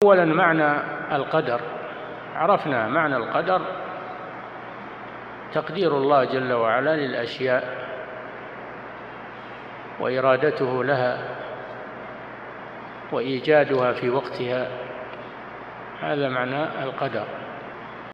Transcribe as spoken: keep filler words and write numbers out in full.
أولا معنى القدر، عرفنا معنى القدر تقدير الله جل وعلا للأشياء وإرادته لها وإيجادها في وقتها، هذا معنى القدر.